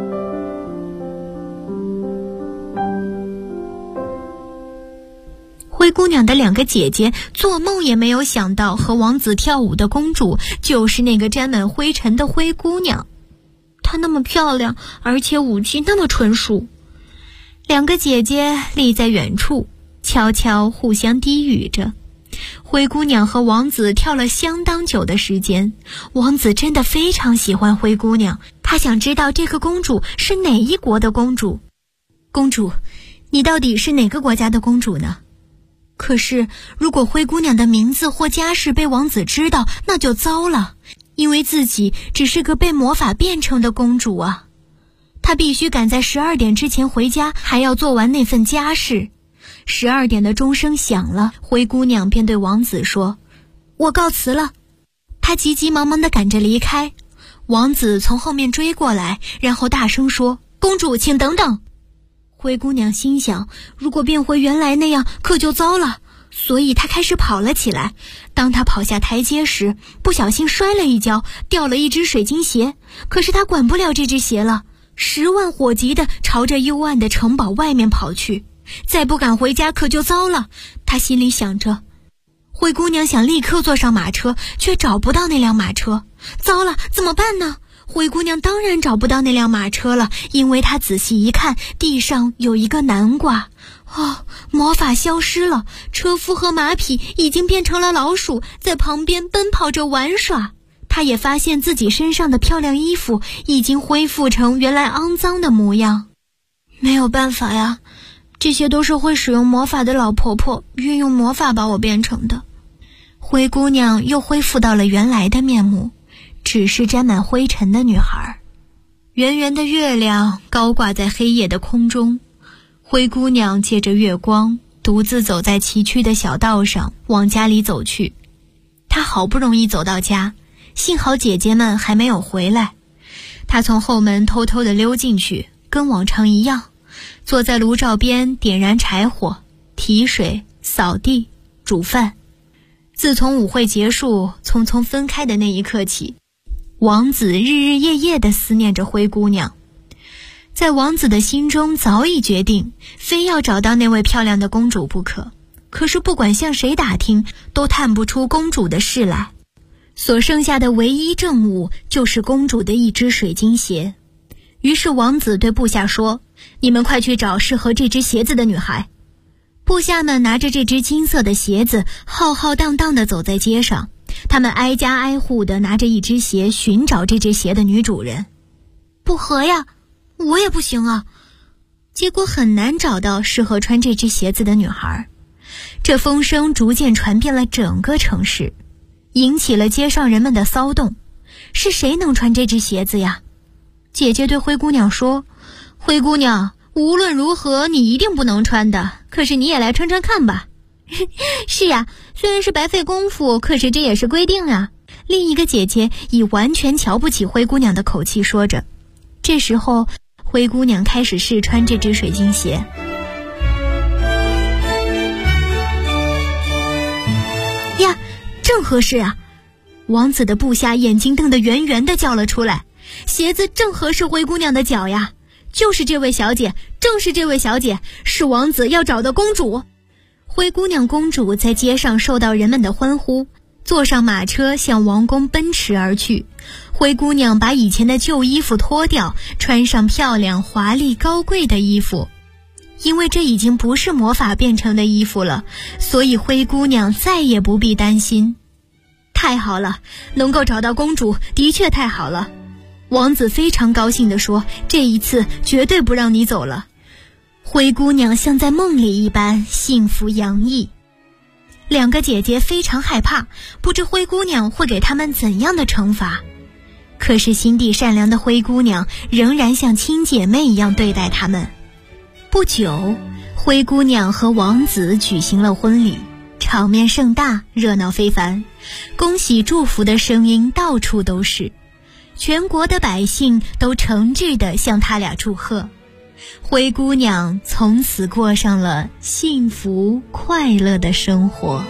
[SPEAKER 19] 灰姑娘的2个姐姐做梦也没有想到，和王子跳舞的公主就是那个沾满灰尘的灰姑娘。她那么漂亮，而且武技那么纯熟。2个姐姐立在远处，悄悄互相低语着。灰姑娘和王子跳了相当久的时间，王子真的非常喜欢灰姑娘，他想知道这个公主是哪一国的公主。公主，你到底是哪个国家的公主呢？可是如果灰姑娘的名字或家世被王子知道，那就糟了，因为自己只是个被魔法变成的公主啊。她必须赶在12点之前回家，还要做完那份家事。12点的钟声响了，灰姑娘便对王子说：我告辞了。她急急忙忙地赶着离开，王子从后面追过来，然后大声说：公主，请等等。灰姑娘心想，如果变回原来那样，可就糟了，所以她开始跑了起来。当她跑下台阶时，不小心摔了一跤，掉了一只水晶鞋。可是她管不了这只鞋了，10万火急地朝着幽暗的城堡外面跑去。再不赶回家可就糟了，她心里想着。灰姑娘想立刻坐上马车，却找不到那辆马车。糟了，怎么办呢？灰姑娘当然找不到那辆马车了，因为她仔细一看，地上有一个南瓜。魔法消失了，车夫和马匹已经变成了老鼠，在旁边奔跑着玩耍。她也发现自己身上的漂亮衣服已经恢复成原来肮脏的模样。没有办法呀，这些都是会使用魔法的老婆婆运用魔法把我变成的。灰姑娘又恢复到了原来的面目，只是沾满灰尘的女孩。圆圆的月亮高挂在黑夜的空中，灰姑娘借着月光独自走在崎岖的小道上，往家里走去。她好不容易走到家，幸好姐姐们还没有回来。她从后门偷偷地溜进去，跟往常一样，坐在炉灶边点燃柴火，提水、扫地、煮饭。自从舞会结束，匆匆分开的那一刻起，王子日日夜夜地思念着灰姑娘。在王子的心中早已决定，非要找到那位漂亮的公主不可。可是不管向谁打听，都探不出公主的事来。所剩下的唯一证物就是公主的一只水晶鞋。于是王子对部下说：你们快去找适合这只鞋子的女孩。部下们拿着这只金色的鞋子，浩浩荡荡地走在街上，他们挨家挨户地拿着一只鞋寻找这只鞋的女主人。不合呀，我也不行啊。结果很难找到适合穿这只鞋子的女孩。这风声逐渐传遍了整个城市，引起了街上人们的骚动。是谁能穿这只鞋子呀？姐姐对灰姑娘说：灰姑娘，无论如何你一定不能穿的，可是你也来穿穿看吧。是呀，虽然是白费功夫，可是这也是规定啊。另一个姐姐以完全瞧不起灰姑娘的口气说着。这时候灰姑娘开始试穿这只水晶鞋。呀，正合适啊！王子的部下眼睛瞪得圆圆的叫了出来，鞋子正合适灰姑娘的脚呀。就是这位小姐，正是这位小姐，是王子要找的公主。灰姑娘公主在街上受到人们的欢呼，坐上马车向王宫奔驰而去。灰姑娘把以前的旧衣服脱掉，穿上漂亮、华丽、高贵的衣服。因为这已经不是魔法变成的衣服了，所以灰姑娘再也不必担心。太好了，能够找到公主，的确太好了。王子非常高兴地说：这一次绝对不让你走了。灰姑娘像在梦里一般幸福洋溢。2个姐姐非常害怕，不知灰姑娘会给她们怎样的惩罚。可是心地善良的灰姑娘仍然像亲姐妹一样对待她们。不久，灰姑娘和王子举行了婚礼，场面盛大，热闹非凡，恭喜祝福的声音到处都是。全国的百姓都诚挚地向他俩祝贺。灰姑娘从此过上了幸福快乐的生活。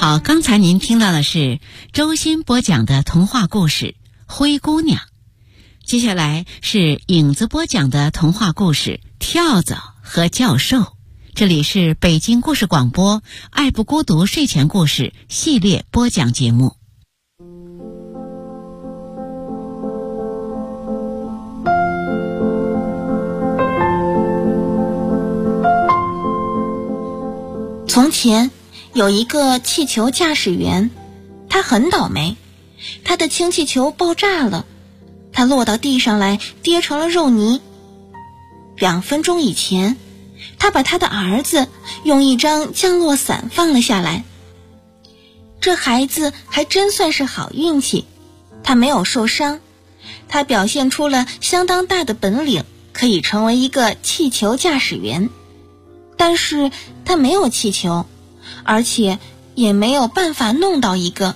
[SPEAKER 9] 好，刚才您听到的是周鑫播讲的童话故事《灰姑娘》，接下来是影子播讲的童话故事《跳蚤和教授》。这里是北京故事广播爱不孤独睡前故事系列播讲节目。
[SPEAKER 19] 从前有一个气球驾驶员，他很倒霉，他的氢气球爆炸了，他落到地上来跌成了肉泥。2分钟以前，他把他的儿子用一张降落伞放了下来。这孩子还真算是好运气，他没有受伤，他表现出了相当大的本领，可以成为一个气球驾驶员。但是他没有气球，而且也没有办法弄到一个。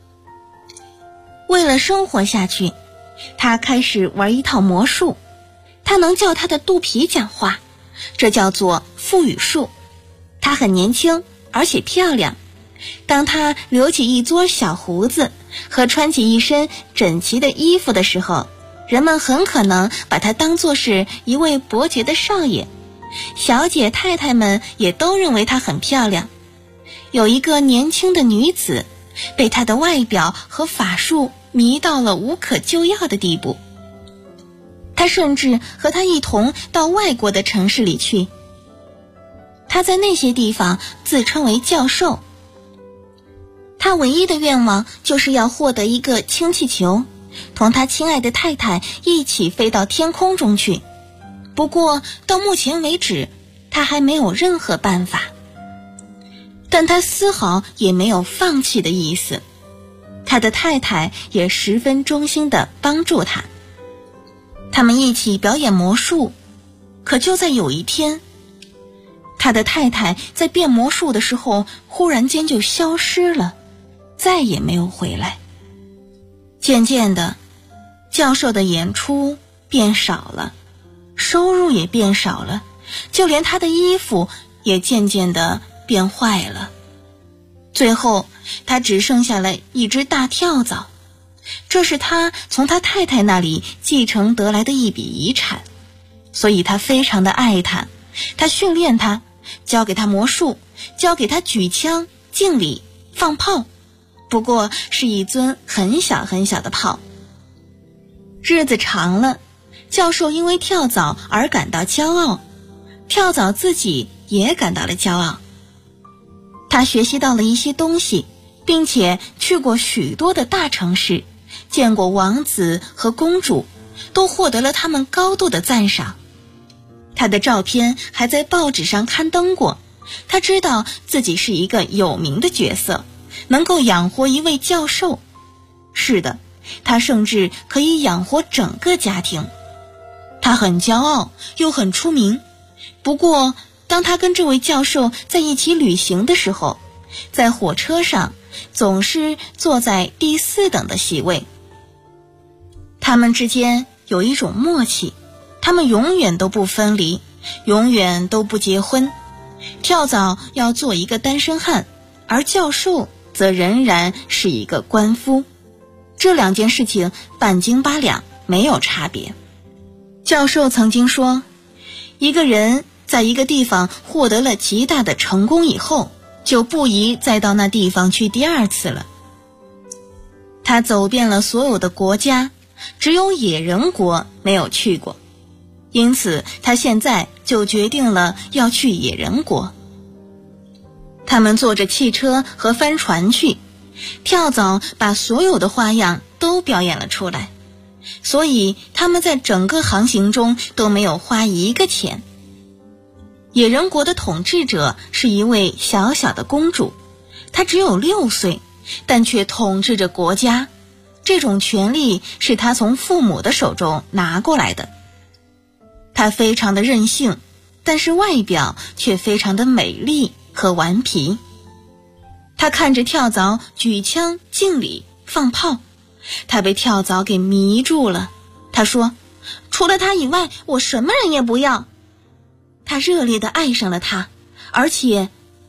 [SPEAKER 19] 为了生活下去，他开始玩一套魔术，他能叫他的肚皮讲话，这叫做腹语术。他很年轻，而且漂亮。当他留起一撮小胡子和穿起一身整齐的衣服的时候，人们很可能把他当作是一位伯爵的少爷。小姐太太们也都认为她很漂亮。有一个年轻的女子被她的外表和法术迷到了无可救药的地步，她甚至和她一同到外国的城市里去。她在那些地方自称为教授。她唯一的愿望就是要获得一个氢气球，同她亲爱的太太一起飞到天空中去。不过到目前为止，他还没有任何办法。但他丝毫也没有放弃的意思。他的太太也十分忠心地帮助他。他们一起表演魔术，可就在有一天，他的太太在变魔术的时候忽然间就消失了，再也没有回来。渐渐的，教授的演出变少了，收入也变少了，就连他的衣服也渐渐地变坏了。最后他只剩下了一只大跳蚤，这是他从他太太那里继承得来的一笔遗产，所以他非常的爱他。他训练他，教给他魔术，教给他举枪、敬礼、放炮，不过是一尊很小很小的炮。日子长了，教授因为跳蚤而感到骄傲，跳蚤自己也感到了骄傲。他学习到了一些东西，并且去过许多的大城市，见过王子和公主，都获得了他们高度的赞赏。他的照片还在报纸上刊登过，他知道自己是一个有名的角色，能够养活一位教授。是的，他甚至可以养活整个家庭。他很骄傲，又很出名。不过当他跟这位教授在一起旅行的时候，在火车上总是坐在第4等的席位。他们之间有一种默契，他们永远都不分离，永远都不结婚。跳蚤要做一个单身汉，而教授则仍然是一个官夫。这2件事情半斤八两，没有差别。教授曾经说，一个人在一个地方获得了极大的成功以后，就不宜再到那地方去第2次了。他走遍了所有的国家，只有野人国没有去过，因此他现在就决定了要去野人国。他们坐着汽车和帆船去，跳蚤把所有的花样都表演了出来，所以他们在整个航行中都没有花一个钱。野人国的统治者是一位小小的公主，她只有6岁，但却统治着国家。这种权力是她从父母的手中拿过来的。她非常的任性，但是外表却非常的美丽和顽皮。她看着跳蚤举枪、敬礼、放炮，她被跳蚤给迷住了。她说，除了他以外，我什么人也不要。她热烈地爱上了他，而且她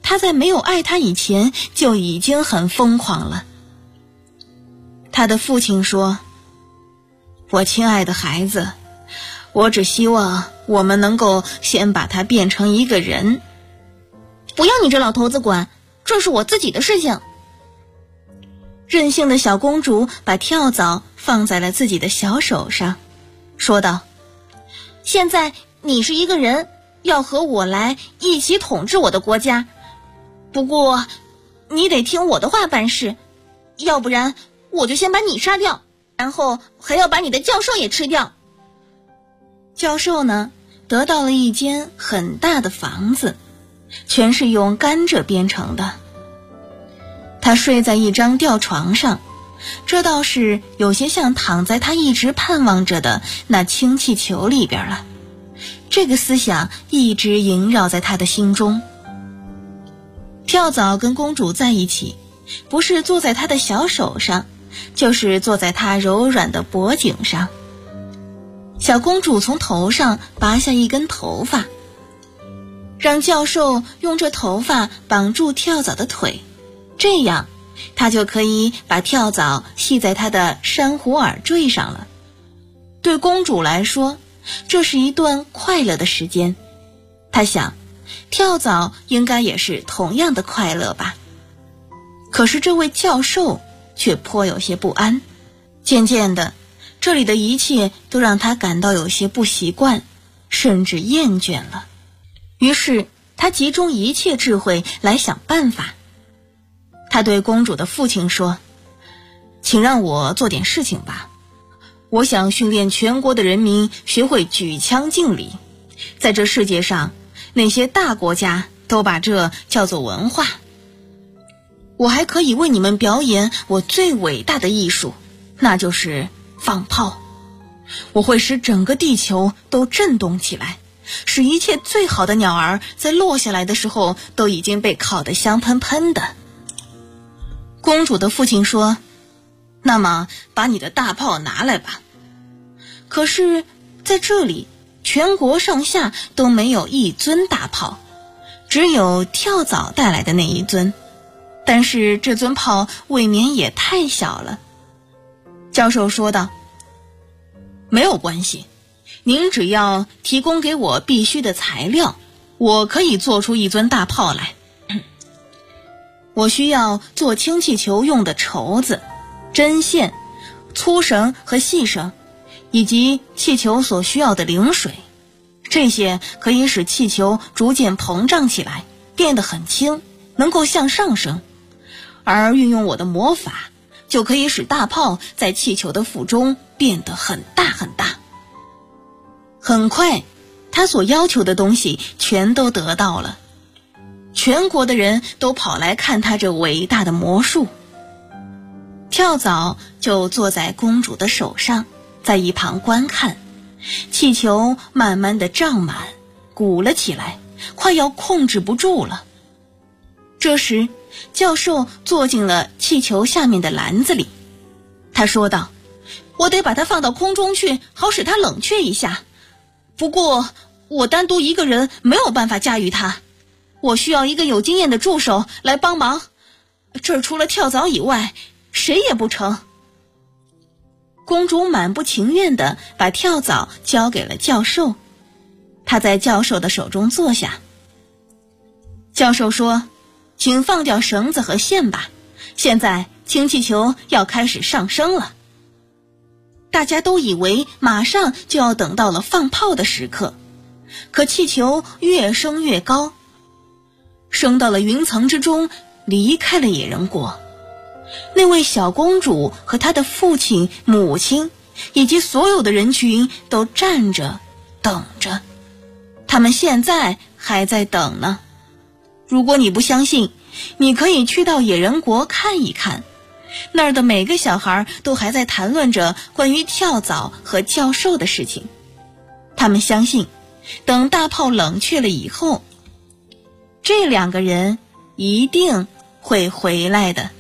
[SPEAKER 20] 他在没有爱他以前就已经很疯狂了。他的父亲说：我亲爱的孩子，我只希望我们能够先把他变成一个人。
[SPEAKER 19] 不要你这老头子管，这是我自己的事情。
[SPEAKER 20] 任性的小公主把跳蚤放在了自己的小手上，说道：
[SPEAKER 19] 现在你是一个人，要和我来一起统治我的国家，不过你得听我的话办事，要不然我就先把你杀掉，然后还要把你的教授也吃掉。
[SPEAKER 20] 教授呢，得到了一间很大的房子，全是用甘蔗编成的。他睡在一张吊床上，这倒是有些像躺在他一直盼望着的那氢气球里边了。这个思想一直萦绕在他的心中。跳蚤跟公主在一起，不是坐在他的小手上，就是坐在他柔软的脖颈上。小公主从头上拔下一根头发，让教授用这头发绑住跳蚤的腿，这样他就可以把跳蚤系在他的珊瑚耳坠上了。对公主来说，这是一段快乐的时间。她想，跳蚤应该也是同样的快乐吧。可是这位教授却颇有些不安，渐渐的，这里的一切都让他感到有些不习惯，甚至厌倦了。于是他集中一切智慧来想办法。他对公主的父亲说：请让我做点事情吧，我想训练全国的人民学会举枪敬礼。在这世界上，那些大国家都把这叫做文化。我还可以为你们表演我最伟大的艺术，那就是放炮。我会使整个地球都震动起来，使一切最好的鸟儿在落下来的时候都已经被烤得香喷喷的。公主的父亲说：那么把你的大炮拿来吧。可是在这里，全国上下都没有一尊大炮，只有跳蚤带来的那一尊。但是这尊炮未免也太小了。教授说道：没有关系，您只要提供给我必须的材料，我可以做出一尊大炮来。我需要做氢气球用的绸子、针线、粗绳和细绳，以及气球所需要的灵水。这些可以使气球逐渐膨胀起来，变得很轻，能够向上升。而运用我的魔法，就可以使大炮在气球的腹中变得很大很大。很快，他所要求的东西全都得到了。全国的人都跑来看他这伟大的魔术。跳蚤就坐在公主的手上，在一旁观看。气球慢慢地胀满，鼓了起来，快要控制不住了。这时，教授坐进了气球下面的篮子里。他说道：我得把它放到空中去，好使它冷却一下。不过我单独一个人没有办法驾驭它，我需要一个有经验的助手来帮忙。这儿除了跳蚤以外，谁也不成。公主满不情愿地把跳蚤交给了教授。她在教授的手中坐下。教授说：请放掉绳子和线吧，现在氢气球要开始上升了。大家都以为马上就要等到了放炮的时刻，可气球越升越高，升到了云层之中，离开了野人国。那位小公主和她的父亲、母亲以及所有的人群都站着等着，他们现在还在等呢。如果你不相信，你可以去到野人国看一看，那儿的每个小孩都还在谈论着关于跳蚤和教授的事情。他们相信，等大炮冷却了以后，这两个人一定会回来的。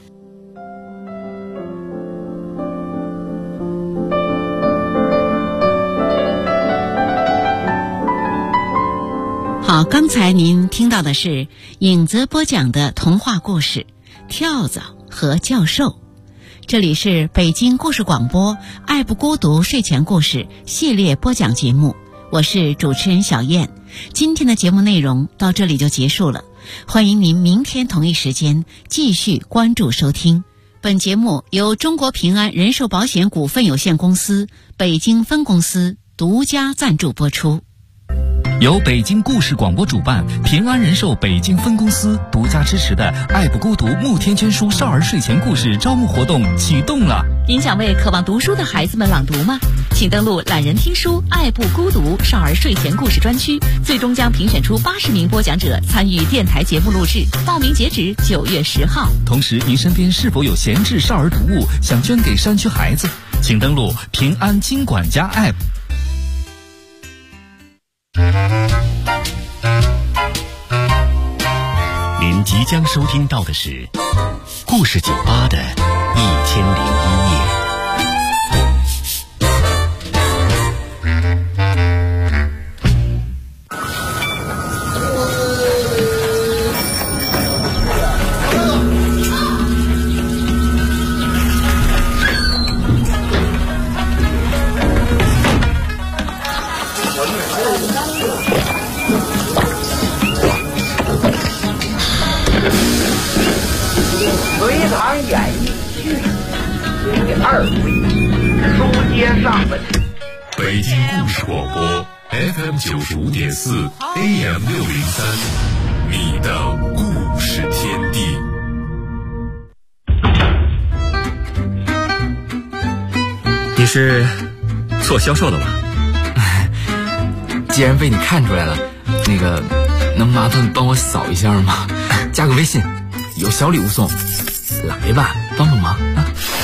[SPEAKER 5] 好，
[SPEAKER 9] 刚才您听到的是影子播讲的童话故事《跳蚤和教授》。这里是北京故事广播爱不孤独睡前故事系列播讲节目，我是主持人小燕。今天的节目内容到这里就结束了，欢迎您明天同一时间继续关注收听。本节目由中国平安人寿保险股份有限公司北京分公司独家赞助播出。
[SPEAKER 18] 由北京故事广播主办，平安人寿北京分公司独家支持的爱不孤独慕天娟书少儿睡前故事招募活动启动了。
[SPEAKER 13] 您想为渴望读书的孩子们朗读吗？请登录懒人听书爱不孤独少儿睡前故事专区，最终将评选出80名播讲者参与电台节目录制，报名截止9月10号。
[SPEAKER 18] 同时，您身边是否有闲置少儿读物想捐给山区孩子？请登录平安金管家 App。
[SPEAKER 12] 您即将收听到的是故事酒吧的1001夜。
[SPEAKER 1] 北京故事广播 FM 95.4 AM 603，你的故事天地。
[SPEAKER 8] 你是做销售的吧？
[SPEAKER 21] 既然被你看出来了，能麻烦帮我扫一下吗？加个微信，有小礼物送。来吧，帮帮忙啊！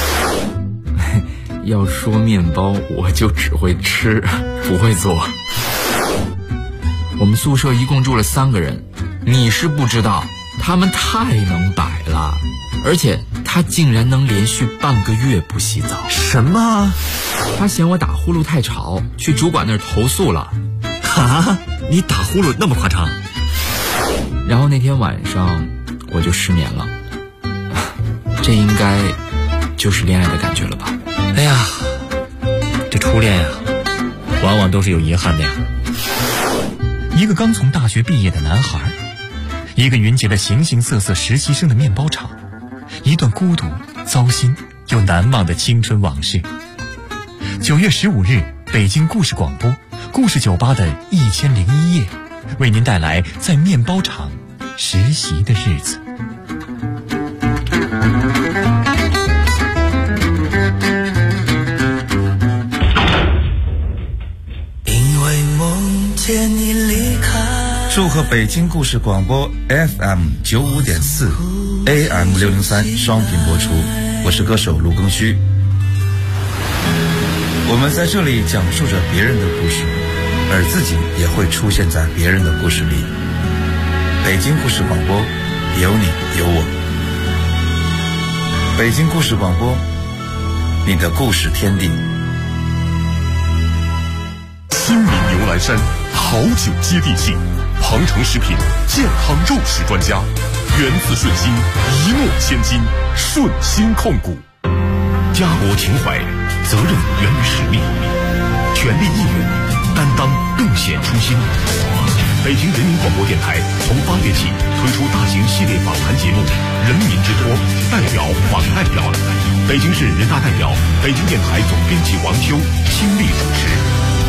[SPEAKER 21] 要说面包，我就只会吃，不会做。我们宿舍一共住了3个人，你是不知道，他们太能摆了，而且他竟然能连续半个月不洗澡。
[SPEAKER 8] 什么？
[SPEAKER 21] 他嫌我打呼噜太吵，去主管那儿投诉了。
[SPEAKER 8] 啊？你打呼噜那么夸张？
[SPEAKER 21] 然后那天晚上我就失眠了。这应该就是恋爱的感觉了吧？
[SPEAKER 8] 哎呀，这初恋呀，往往都是有遗憾的呀。
[SPEAKER 12] 一个刚从大学毕业的男孩，一个云集了形形色色实习生的面包厂，一段孤独、糟心又难忘的青春往事。9月15日，北京故事广播故事酒吧的1001夜，为您带来在面包厂实习的日子。
[SPEAKER 22] 祝贺北京故事广播 FM 95.4 AM 603双频播出，我是歌手卢庚戌。我们在这里讲述着别人的故事，而自己也会出现在别人的故事里。北京故事广播，有你有我。北京故事广播，你的故事天地。
[SPEAKER 1] 新民牛栏山好酒接地气，庞城食品健康肉食专家，源自顺心，一诺千金，顺心控股。
[SPEAKER 12] 家国情怀，责任源于使命，全力以赴，担当更显初心。北京人民广播电台从8月起推出大型系列访谈节目《人民之托》，代表访代表。北京市人大代表、北京电台总编辑王秋亲力主持。